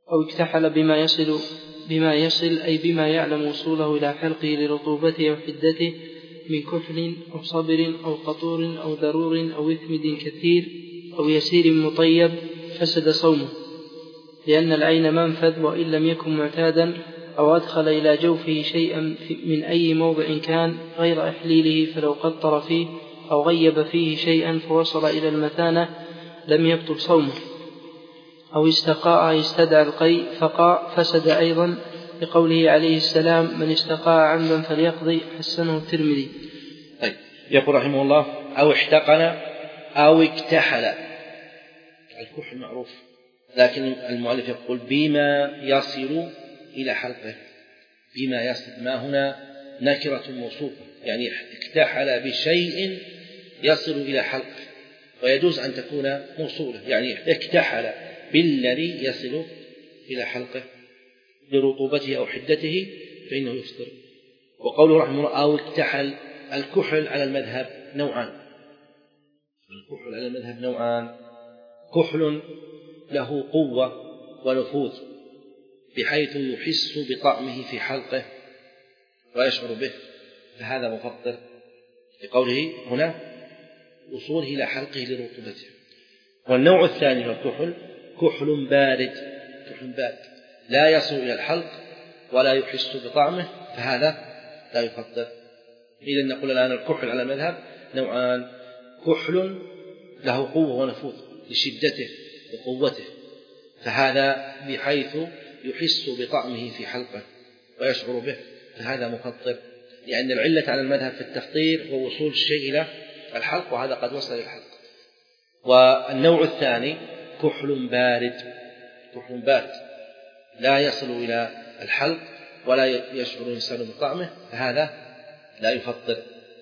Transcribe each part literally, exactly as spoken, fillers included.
أو اكتحل بما يصل بما يصل أي بما يعلم وصوله إلى حلقه لرطوبته وحدته من كحل أو صبر أو قطور أو ضرور أو إثمد كثير أو يسير مطيب فسد صومه، لأن العين منفذ وإن لم يكن معتادا، أو أدخل إلى جوفه شيئا من أي موضع كان غير إحليله فلو قطر فيه أو غيب فيه شيئا فوصل إلى المثانة لم يبطل صومه، أو استقاء استدعى القيء فقاء فسد أيضا، لقوله عليه السلام من استقاء عمدا فليقضي، حسنه الترمذي. طيب، يقول رحمه الله أو احتقن أو اكتحل. الكحل معروف، لكن المؤلف يقول بما يصل إلى حلقه. بما يصل، ما هنا نكرة موصوفة، يعني اكتحل بشيء يصل إلى حلقه، ويجوز أن تكون موصولة، يعني اكتحل بالذي يصل إلى حلقه لرطوبته أو حدته فإنه يفطر. وقوله رحمه الله أو اكتحل. الكحل على المذهب نوعان. الكحل على المذهب نوعان: كحل له قوة ونفوذ بحيث يحس بطعمه في حلقه ويشعر به، فهذا مفطر، لقوله هنا وصوله إلى حلقه لرطوبته. والنوع الثاني من الكحل كحل بارد، كحل بارد لا يصل إلى الحلق ولا يحس بطعمه، فهذا لا يفطر. إذن نقول الآن الكحل على المذهب نوعان: كحل له قوة ونفوذ لشدته وقوته، فهذا بحيث يحس بطعمه في حلقه ويشعر به، فهذا مفطر، لأن العلة على المذهب في التفطير هو وصول الشيء إلى الحلق، وهذا قد وصل إلى الحلق. والنوع الثاني كحل بارد، كحل بارد لا يصل إلى الحلق ولا يشعر الإنسان بطعمه، فهذا لا يفطر.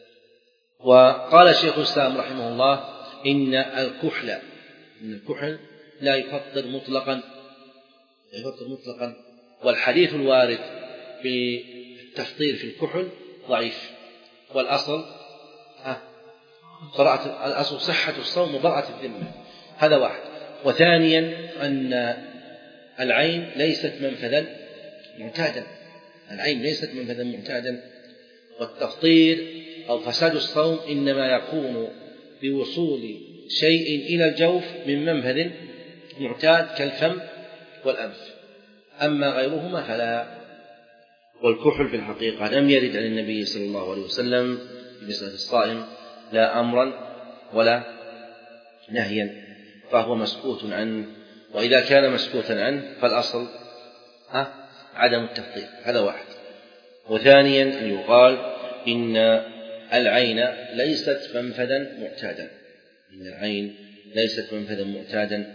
وقال شيخ الإسلام رحمه الله إن الكحل إن الكحل لا يفطر مطلقا، لا يفطر مطلقا، والحديث الوارد بالتفطير في الكحل ضعيف، والأصل براءة، الأصل صحة الصوم وبراءة الذمة، هذا واحد. وثانيا أن العين ليست منفذا معتادا، العين ليست منفذا معتادا، والتفطير أو فساد الصوم إنما يكون بوصول شيء إلى الجوف من منفذ معتاد كالفم والأنف، أما غيرهما فلا. والكحل في الحقيقة لم يرد عن النبي صلى الله عليه وسلم بمسألة الصائم لا أمرا ولا نهيا، فهو مسكوت عنه، وإذا كان مسكوتا عنه فالأصل ها عدم التفطير، هذا واحد. وثانيا أن يقال إن العين ليست منفذا معتادا، إن العين ليست منفذا معتادا،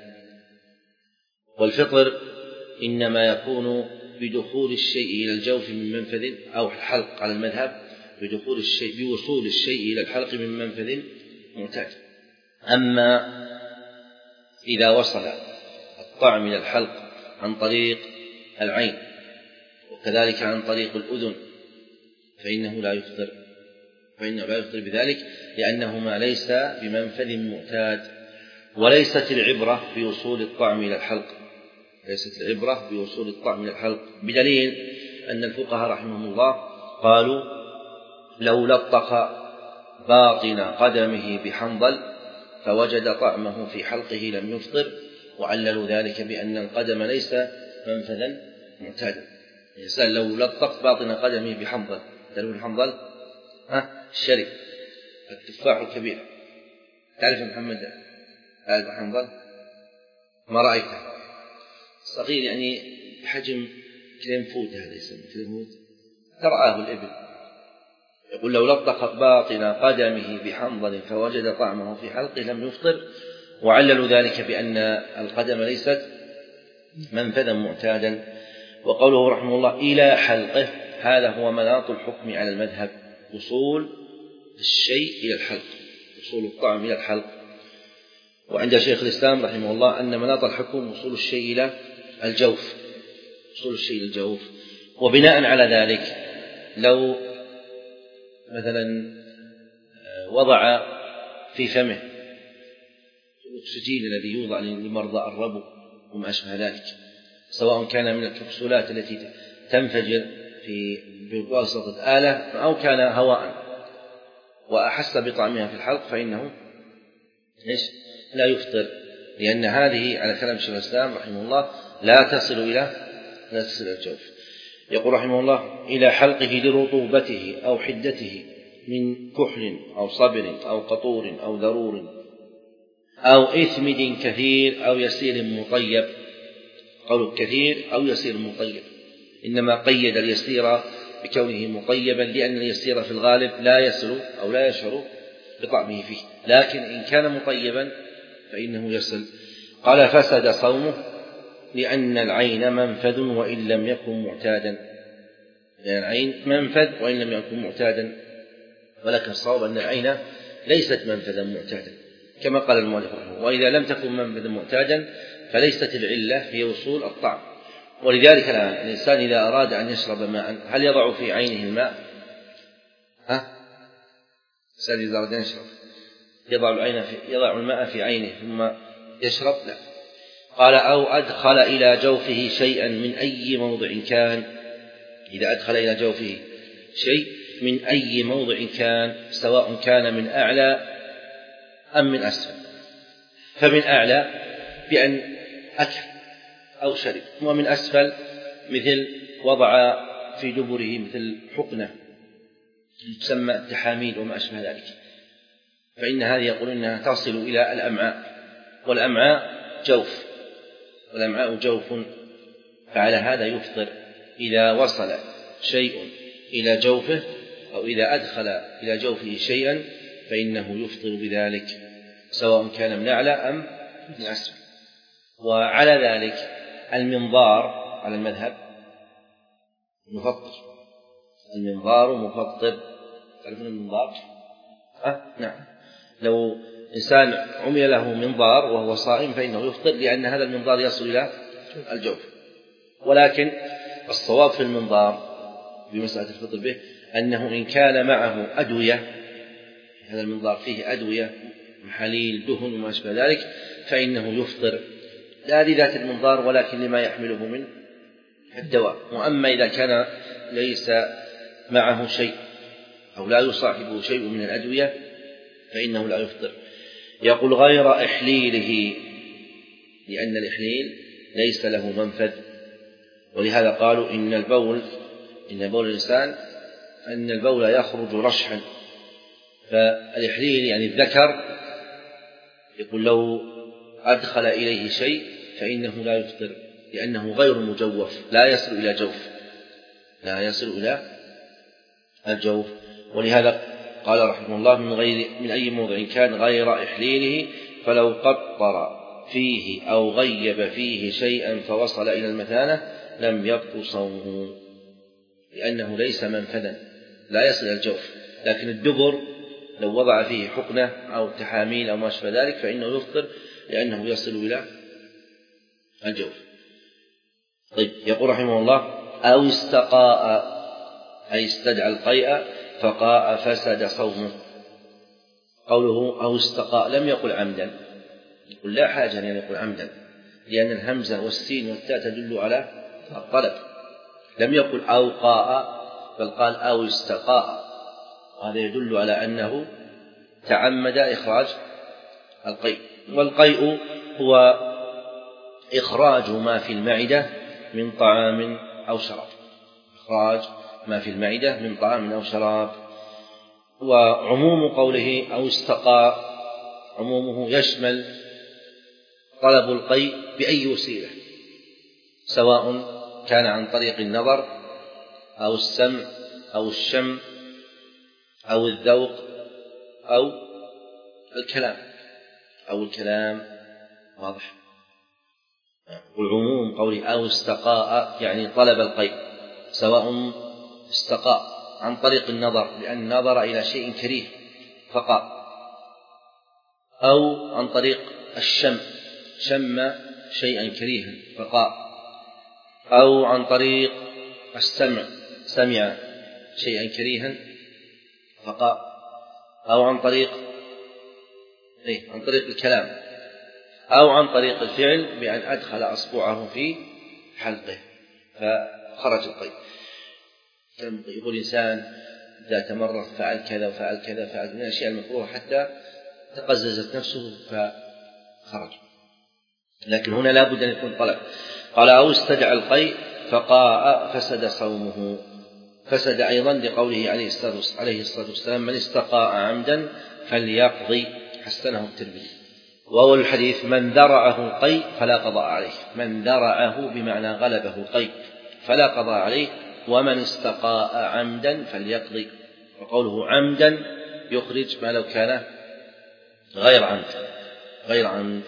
والفطر إنما يكون بدخول الشيء إلى الجوف من منفذ أو الحلق على المذهب، بدخول الشيء بوصول الشيء إلى الحلق من منفذ معتاد. أما إذا وصل الطعم إلى الحلق عن طريق العين وكذلك عن طريق الأذن فإنه لا يفطر، فإنه لا يفطر بذلك، لأنهما ليس بمنفذ معتاد. وليست العبرة بوصول الطعم إلى الحلق، ليست العبرة بوصول الطعم إلى الحلق، بدليل أن الفقهاء رحمهم الله قالوا لو لطخ باطن قدمه بحنظل فوجد طعمه في حلقه لم يفطر، وعللوا ذلك بأن القدم ليس منفذا معتادا. الإنسان لو لطخ باطن قدمه بحنظل، تعرف الحنظل؟ ها الشري، التفاح الكبير، تعرف محمد تعرف الحنظل؟ ما رأيته؟ صغير يعني بحجم كلينفود، هذا يسمى كلينفود، ترآه الإبل. يقول لو لطخ باطن قدمه بحنظل فوجد طعمه في حلقه لم يفطر، وعللوا ذلك بأن القدم ليست منفذا معتادا. وقوله رحمه الله إلى حلقه، هذا هو مناط الحكم على المذهب، وصول الشيء إلى الحلق، وصول الطعم إلى الحلق. وعند شيخ الإسلام رحمه الله أن مناط الحكم وصول الشيء إلى الجوف، وصول الشيء إلى الجوف. وبناء على ذلك لو مثلا وضع في فمه الأكسجين الذي يوضع لمرضى الربو وما أشبه ذلك، سواء كان من الكبسولات التي تنفجر في بواسطة آلة أو كان هواء وأحس بطعمها في الحلق فإنه لا يفطر، لأن هذه على كلام شيخ الإسلام رحمه الله لا تصل إلى لا تصل إلى الجوف. يقول رحمه الله: إلى حلقه لرطوبته أو حدته من كحل أو صبر أو قطور أو ذرور أو إثمد كثير أو يسير مطيب. قول كثير أو يسير مطيب، إنما قيد اليسير بكونه مطيبا لأن اليسير في الغالب لا يصل أو لا يشعر بطعمه فيه، لكن إن كان مطيبا فإنه يصل. قال: فسد صومه لأن العين منفذ وإن لم يكن معتادا، لأن العين منفذ وإن لم يكن معتادا، ولكن الصواب أن العين ليست منفذا معتادا كما قال المؤلف رحمه الله، وإذا لم تكن منفذا معتادا فليست العلة هي وصول الطعم. ولذلك الآن الإنسان إذا أراد أن يشرب ماء هل يضع في عينه الماء؟ ها؟ الإنسان إذا أراد أن يشرب يضع العين في يضع الماء في عينه ثم يشرب؟ لا. قال: أو أدخل إلى جوفه شيئا من أي موضع كان، إذا أدخل إلى جوفه شيء من أي موضع كان سواء كان من أعلى أم من أسفل. فمن أعلى بأن أكل أو شرب، ومن أسفل مثل وضع في دبره مثل حقنة تسمى التحاميل وما أشبه ذلك، فإن هذه يقول إنها تصل إلى الأمعاء، والأمعاء جوف، والأمعاء جوف، فعلى هذا يفطر إذا وصل شيء إلى جوفه أو إذا أدخل إلى جوفه شيئا فإنه يفطر بذلك سواء كان من أعلى أم من أسفل. وعلى ذلك المنظار على المذهب مفطر، المنظار مفطر. تعرفون المنظار؟ أه؟ نعم. لو إنسان عمل له منظار وهو صائم فإنه يفطر، لأن هذا المنظار يصل إلى الجوف. ولكن الصواب في المنظار بمسألة الفطر به أنه إن كان معه أدوية، هذا المنظار فيه أدوية محاليل دهن وما أشبه ذلك، فإنه يفطر لا لذات المنظار ولكن لما يحمله من الدواء. وأما إذا كان ليس معه شيء أو لا يصاحبه شيء من الأدوية فإنه لا يفطر. يقول: غير إحليله، لأن الإحليل ليس له منفذ، ولهذا قالوا إن البول إن بول الإنسان أن البول يخرج رشحا، فالإحليل يعني الذكر يقول لو أدخل إليه شيء فإنه لا يفطر، لأنه غير مجوف، لا يصل إلى جوف لا يصل إلى الجوف. ولهذا قال رحمه الله: من غير من أي موضع كان غير إحليله، فلو قطر فيه أو غيب فيه شيئا فوصل إلى المثانة لم يبطل صومه، لأنه ليس منفذا لا يصل إلى الجوف. لكن الدبر لو وضع فيه حقنة أو تحاميل أو ما شابه ذلك فإنه يفطر، لأنه يصل إلى الجوف. طيب، يقول رحمه الله: أو استقاء، أي استدعى القيء فقاء فسد صومه. قوله أو استقاء لم يقل عمدا، يقول لا حاجة أن يقول عمدا، لأن الهمزة والسين والتاء تدل على الطلب. لم يقل أو قاء بل قال أو استقاء، وهذا يدل على أنه تعمد إخراج القيء. والقيء هو إخراج ما في المعدة من طعام أو شراب، إخراج ما في المعدة من طعام أو شراب. وعموم قوله أو استقاء عمومه يشمل طلب القيء بأي وسيلة، سواء كان عن طريق النظر أو السمع أو الشم أو الذوق أو الكلام أو الكلام واضح. والعموم قوله أو استقاء يعني طلب القيء، سواء استقاء عن طريق النظر لأن نظر إلى شيء كريه فقاء، أو عن طريق الشم شم شيئا كريها فقاء، أو عن طريق السمع سمع شيئا كريها فقاء، أو عن طريق إيه عن طريق الكلام، أو عن طريق الفعل بأن أدخل أصبعه في حلقه فخرج القيء. يقول الإنسان إذا تمرض فعل كذا وفعل كذا فعل من الأشياء المكروهة حتى تقززت نفسه فخرج، لكن هنا لا بد أن يكون طلب. قال أو استدعى القيء فقاء فسد صومه، فسد أيضا لقوله عليه الصلاة والسلام من استقاء عمدا فليقضي، حسنه الترمذي. وأول الحديث من ذرعه القيء فلا قضاء عليه، من ذرعه بمعنى غلبه القيء فلا قضاء عليه، ومن استقاء عمدا فليقضي. وقوله عمدا يخرج ما لو كان غير عمد غير عمد.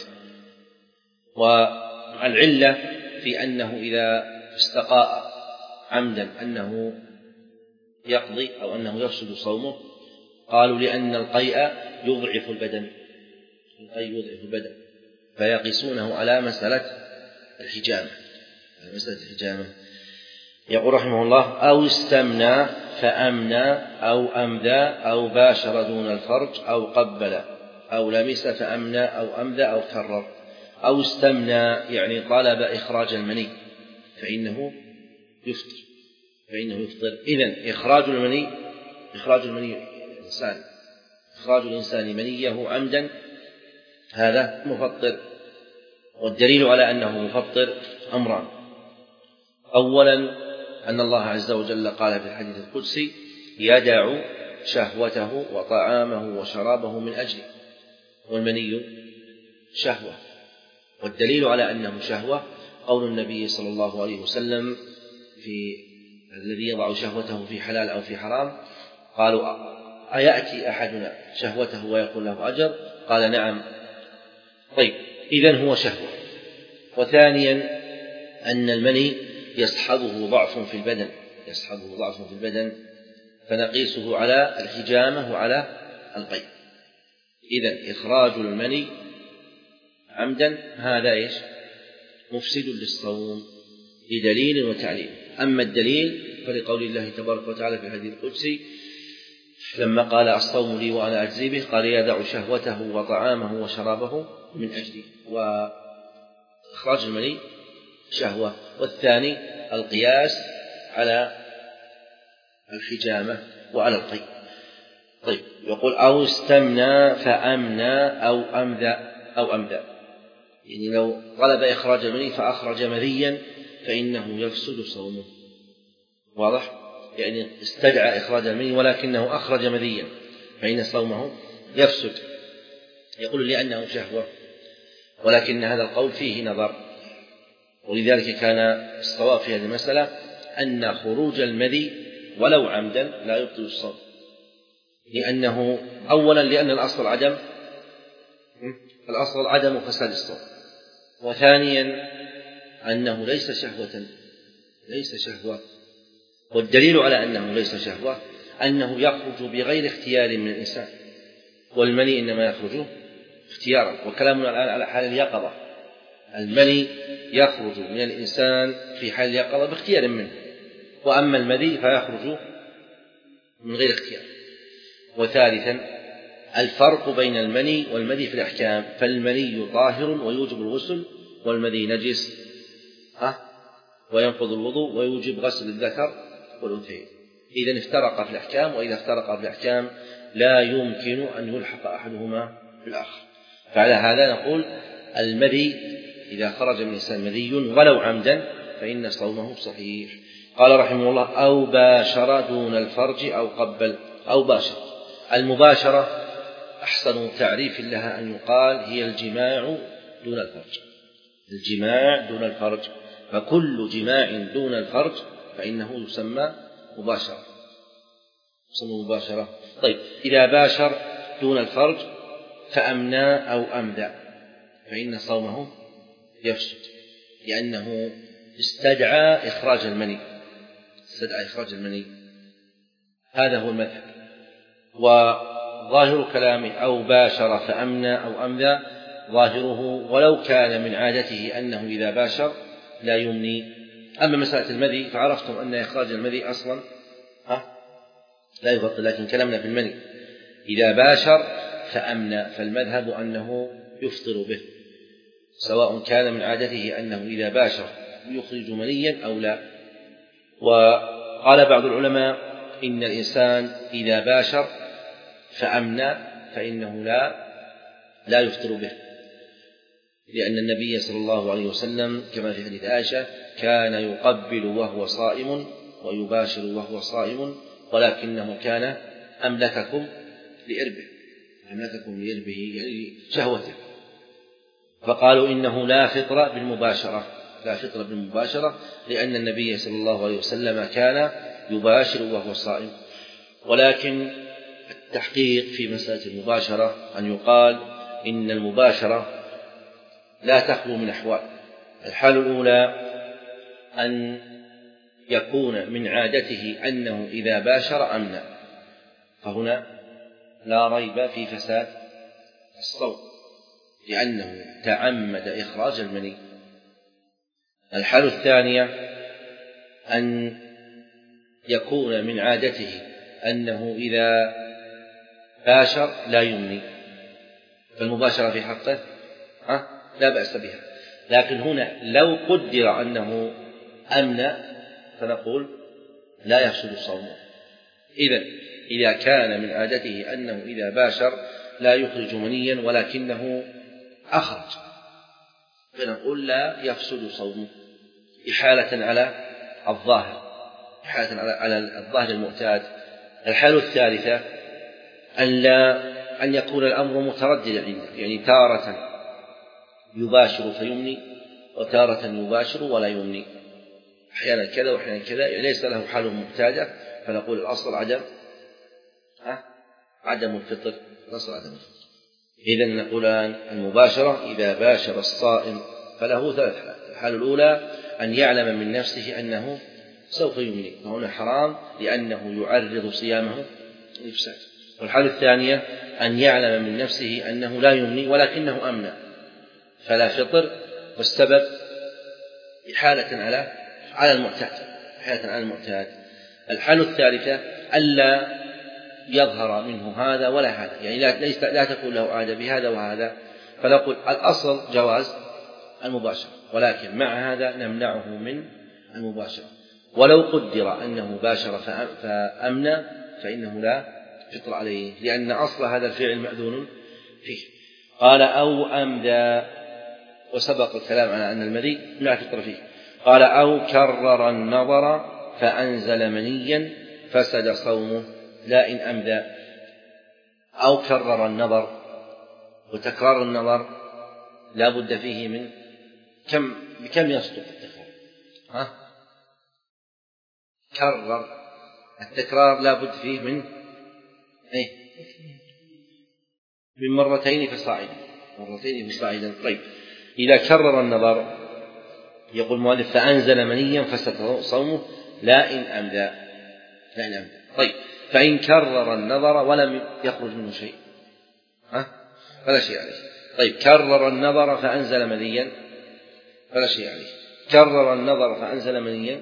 والعلة في أنه إذا استقاء عمدا أنه يقضي أو أنه يفسد صومه، قالوا لأن القيء يضعف البدن، القيء يضعف البدن، فيقيسونه على مسألة الحجامة، على مسألة الحجامة. يقول رحمه الله أو استمنى فأمنى أو أمذى أو باشر دون الفرج أو قبل أو لمس فأمنى أو أمذى أو كرر. أو استمنى يعني طلب إخراج المني فإنه يفطر، فإنه يفطر. إذن إخراج المني إخراج المني الإنسان إخراج الإنسان منيه عمدا هذا مفطر. والدليل على أنه مفطر أمران: أولا أن الله عز وجل قال في الحديث القدسي يدع شهوته وطعامه وشرابه من أجله، والمني شهوة. والدليل على أنه شهوة قول النبي صلى الله عليه وسلم في الذي يضع شهوته في حلال أو في حرام، قالوا أيأتي أحدنا شهوته ويكون له أجر؟ قال نعم. طيب إذن هو شهوة. وثانيا أن المني يصحبه ضعف في البدن يصحبه ضعف في البدن فنقيسه على الحجامة وعلى القيء. إذن إخراج المني عمدا هذا إيش؟ مفسد للصوم بدليل وتعليل. أما الدليل فلقول الله تبارك وتعالى في الحديث القدسي لما قال الصوم لي وأنا أجزي به، قال يدع شهوته وطعامه وشرابه من أجلي. وإخراج المني شهوة. والثاني القياس على الحجامة وعلى القيء. طيب يقول أو استمنى فأمنى أو أمذى أو أمذى، يعني لو طلب إخراج المني فأخرج مذيا فإنه يفسد صومه. واضح؟ يعني استدعى إخراج المني ولكنه أخرج مذيا فإن صومه يفسد. يقول لأنه شهوة، ولكن هذا القول فيه نظر، ولذلك كان الصواب في هذه المسألة أن خروج المذي ولو عمدا لا يبطل الصوم، لأنه أولا لأن الأصل عدم الأصل عدم فساد الصوم، وثانيا أنه ليس شهوة ليس شهوة. والدليل على أنه ليس شهوة أنه يخرج بغير اختيار من الإنسان، والمني إنما يخرج اختيارا. وكلامنا الآن على حال اليقظة، المني يخرج من الإنسان في حال اليقظة باختيار منه، وأما المذي فيخرج من غير اختيار. وثالثا الفرق بين المني والمذي في الأحكام، فالمني طاهر ويوجب الغسل، والمذي نجس ها وينقض الوضوء ويوجب غسل الذكر والأنثيين. إذن افترق في الأحكام، وإذا افترق في الأحكام لا يمكن أن يلحق أحدهما بالآخر. فعلى هذا نقول المذي إذا خرج من الإنسان مذي ولو عمدا فإن صومه صحيح. قال رحمه الله أو باشر دون الفرج أو قبل أو باشر. المباشرة أحسن تعريف لها أن يقال هي الجماع دون الفرج، الجماع دون الفرج، فكل جماع دون الفرج فإنه يسمى مباشرة يسمى مباشرة. طيب إذا باشر دون الفرج فأمنى أو أمذى فإن صومه يفسد، لأنه استدعى إخراج المني استدعى إخراج المني هذا هو المذهب. وظاهر كلامه أو باشر فأمنى أو أمذى ظاهره ولو كان من عادته أنه إذا باشر لا يمني. أما مسألة المذي فعرفتم أن إخراج المذي أصلا ها لا يبطل، لكن كلامنا في المني إذا باشر فأمنى، فالمذهب أنه يفطر به، سواء كان من عادته أنه إذا باشر يخرج منيا أو لا. وقال بعض العلماء إن الإنسان إذا باشر فأمنى فإنه لا لا يفطر به، لأن النبي صلى الله عليه وسلم كما في حديث عائشة كان يقبل وهو صائم ويباشر وهو صائم ولكنه كان أملككم لإربه، أملككم لإربه يعني شهوته. فقالوا إنه لا فطر بالمباشرة، لا فطر بالمباشرة، لأن النبي صلى الله عليه وسلم كان يباشر وهو صائم. ولكن التحقيق في مسألة المباشرة أن يقال إن المباشرة لا تخلو من أحوال. الحال الأولى أن يكون من عادته أنه إذا باشر أمنى، فهنا لا ريب في فساد الصوم لأنه تعمد إخراج المني. الحال الثانية أن يكون من عادته أنه إذا باشر لا يمني، فالمباشرة في حقه أه؟ لا بأس بها. لكن هنا لو قدر أنه أمنى فنقول لا يفسد صومه. إذن إذا كان من عادته أنه إذا باشر لا يخرج منيا ولكنه أخرج فنقول لا يفسد صومه إحالة على الظاهر، إحالة على الظاهر المعتاد. الحالة الثالثة أن لا أن يكون الأمر مترددا عنده، يعني تارة يباشر فيمني وتارة يباشر ولا يمني، أحيانا كذا وأحيانا كذا، يعني ليس له حال معتادة، فنقول الأصل عدم أه؟ عدم الفطر، الأصل عدم الفطر. إذن نقول المباشرة إذا باشر الصائم فله ثلاث حالات. الحالة الأولى أن يعلم من نفسه أنه سوف يمني، فهنا حرام لأنه يعرض صيامه للإفساد. والحالة الثانية أن يعلم من نفسه أنه لا يمني ولكنه أمنى فلا فطر، والسبب إحالة على على المعتاد، إحالة على المعتاد. الحالة الثالثة ألا يظهر منه هذا ولا هذا، يعني لا, ليس لا تكون له عادة بهذا وهذا، فنقول الأصل جواز المباشرة، ولكن مع هذا نمنعه من المباشرة. ولو قدر أنه باشر فأمنى فإنه لا فطر عليه، لأن أصل هذا الفعل مأذون فيه. قال أو أمدى، وسبق الكلام على أن المذي لا فطر فيه. قال أو كرر النظر فأنزل منيا فسد صومه لا إن أمدى. أو كرر النظر، وتكرار النظر لا بد فيه من كم بكم يصدق التكرار؟ ها؟ كرر التكرار لا بد فيه من إيه؟ من مرتين فصاعدا، مرتين فصاعدا. طيب إذا كرر النظر يقول المؤلف فأنزل منيا فسد صومه لا إن أمدى، لا إن أمدى. طيب فإن كرر النظر ولم يخرج منه شيء ها؟ فلا شيء عليه. طيب كرر النظر فأنزل منيا فلا شيء عليه. كرر النظر فأنزل منيا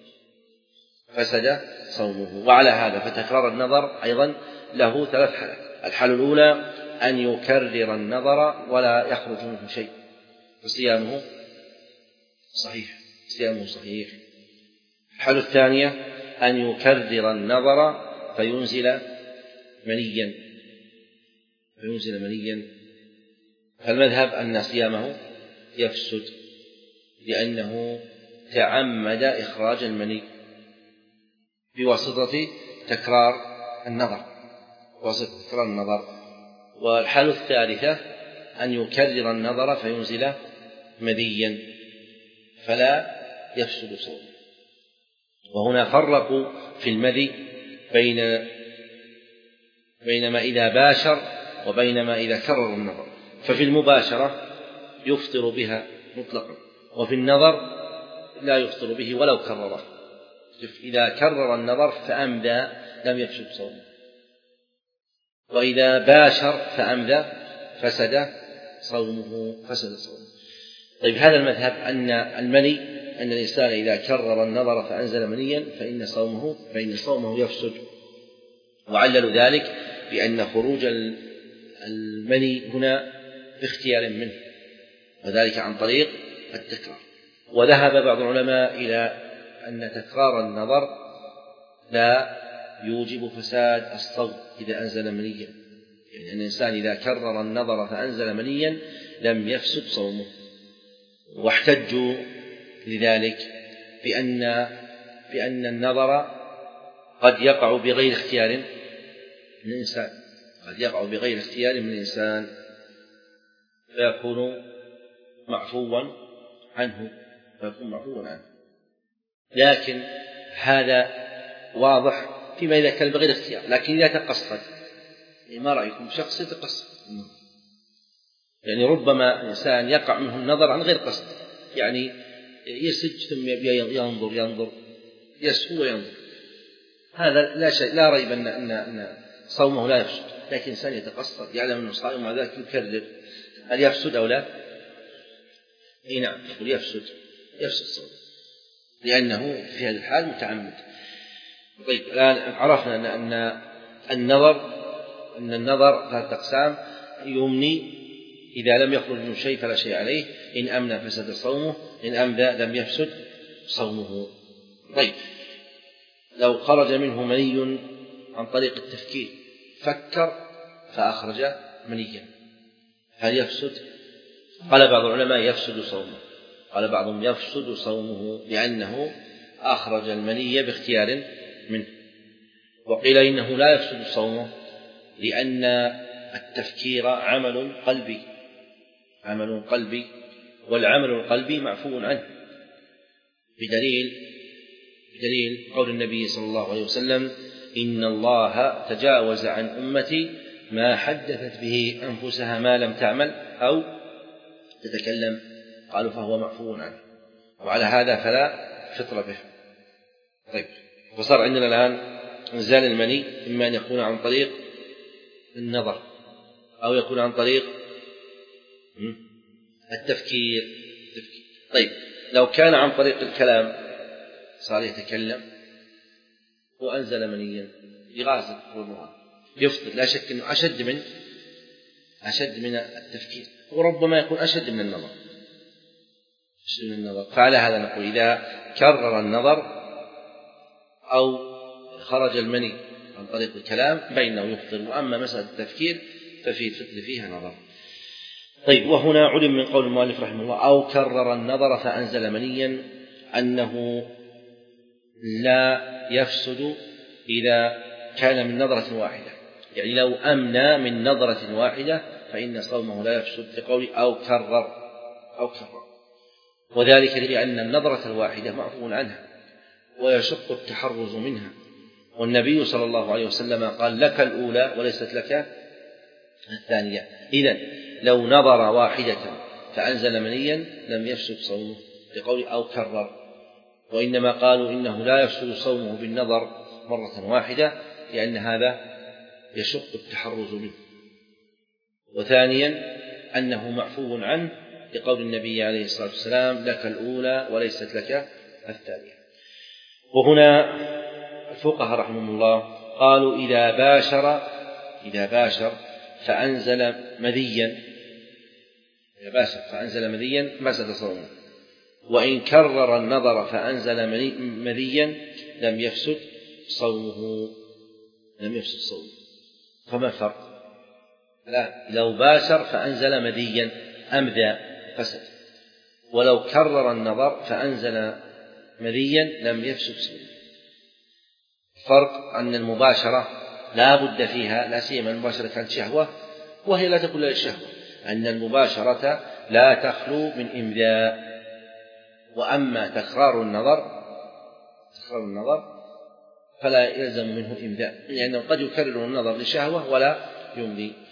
فسد صومه. وعلى هذا فتكرار النظر أيضا له ثلاث حالات. الحالة الأولى أن يكرر النظر ولا يخرج منه شيء فصيامه صحيح، صيامه صحيح. الحالة الثانية أن يكرر النظر فينزل منيا فينزل منيا فالمذهب أن صيامه يفسد لأنه تعمد إخراج المني بواسطة تكرار النظر بواسطة تكرار النظر. والحالة الثالثة أن يكرر النظر فينزل مذيا فلا يفسد صومه. وهنا فرقوا في المذي بين بينما إذا باشر وبينما إذا كرر النظر. ففي المباشرة يفطر بها مطلقا، وفي النظر لا يفطر به ولو كرره. إذا كرر النظر فأمدى لم يفسد صومه، وإذا باشر فأمدى فسد صومه فسد صومه. طيب هذا المذهب أن المني أن الإنسان إذا كرر النظر فأنزل منيا فإن صومه فإن صومه يفسد، وعللوا ذلك بأن خروج المني هنا باختيار منه، وذلك عن طريق التكرار وذهب بعض العلماء إلى أن تكرار النظر لا يوجب فساد الصوم إذا أنزل منيا، يعني أن الإنسان إذا كرر النظر فأنزل منيا لم يفسد صومه. واحتجوا لذلك بأن بأن النظر قد يقع بغير اختيار من الإنسان، قد يقع بغير اختيار من الإنسان فيكون معفوا عنه فيكون معفوا عنه لكن هذا واضح فيما إذا كان بغير اختيار. لكن إذا تقصد، ما رأيكم شخص يتقصد؟ يعني ربما إنسان يقع منه النظر عن غير قصد، يعني يسج ثم ينظر ينظر يسهو وينظر، هذا لا شيء لا ريب أن أن أن صومه لا يفسد. لكن إنسان يتقصد يعلم أنه صائم ومع ذلك يكرر، هل يفسد أو لا؟ إيه نعم، يقول يفسد يفسد صومه لأنه في هذه الحال متعمد. طيب الآن عرفنا أن أن النظر أن النظر ثلاثة أقسام: يمني إذا لم يخرج منه شيء فلا شيء عليه، إن أمنى فسد صومه، إن أمذى لم يفسد صومه. طيب لو خرج منه مني عن طريق التفكير، فكر فأخرج منيا، هل يفسد؟ قال بعض العلماء يفسد صومه، قال بعضهم يفسد صومه لأنه أخرج المني باختيار منه. وقيل إنه لا يفسد صومه لأن التفكير عمل قلبي عمل قلبي والعمل القلبي معفو عنه، بدليل بدليل قول النبي صلى الله عليه وسلم: إن الله تجاوز عن أمتي ما حدثت به أنفسها ما لم تعمل أو تتكلم. قالوا فهو معفو عنه، وعلى هذا فلا فطر به. طيب وصار عندنا الآن إنزال المني إما أن يكون عن طريق النظر أو يكون عن طريق التفكير. طيب لو كان عن طريق الكلام، صار يتكلم وأنزل منيا يغازل يفطر، لا شك أنه أشد من أشد من التفكير، وربما يكون أشد من النظر أشد من النظر. فعلى هذا نقول إذا كرر النظر أو خرج المني عن طريق الكلام بينه يفطر، وأما مسألة التفكير ففي الفطر فيها نظر. طيب وهنا علم من قول المؤلف رحمه الله: أو كرر النظر فأنزل منيا، أنه لا يفسد إذا كان من نظرة واحدة، يعني لو أمنى من نظرة واحدة فإن صومه لا يفسد، لقول أو كرر أو كرر وذلك لأن النظرة الواحدة معفو عنها ويشق التحرز منها، والنبي صلى الله عليه وسلم قال: لك الأولى وليست لك الثانية. إذن لو نظر واحدة فأنزل منيا لم يفسد صومه، لقول أو كرر. وإنما قالوا إنه لا يفسد صومه بالنظر مرة واحدة لأن هذا يشق التحرز منه، وثانيا أنه معفو عنه لقول النبي عليه الصلاة والسلام: لك الأولى وليست لك الثانية. وهنا الفقهاء رحمهم الله قالوا: إذا باشر إذا باشر فأنزل مذيا إذا باشر فأنزل مذيا فسد صومه، وإن كرر النظر فأنزل مذيا لم يفسد صومه لم يفسد صومه. فما الفرق؟ لا، لو باشر فأنزل مذيا أمذى فسد، ولو كرر النظر فأنزل مذيا لم يفسد صومه. فرق أن المباشرة لا بد فيها، لا سيما المباشرة كانت شهوة وهي لا تكون للشهوة، أن المباشرة لا تخلو من إمذاء. وأما تكرار النظر تكرار النظر فلا يلزم منه إمذاء، لأنه قد يكرر النظر للشهوة ولا يمضي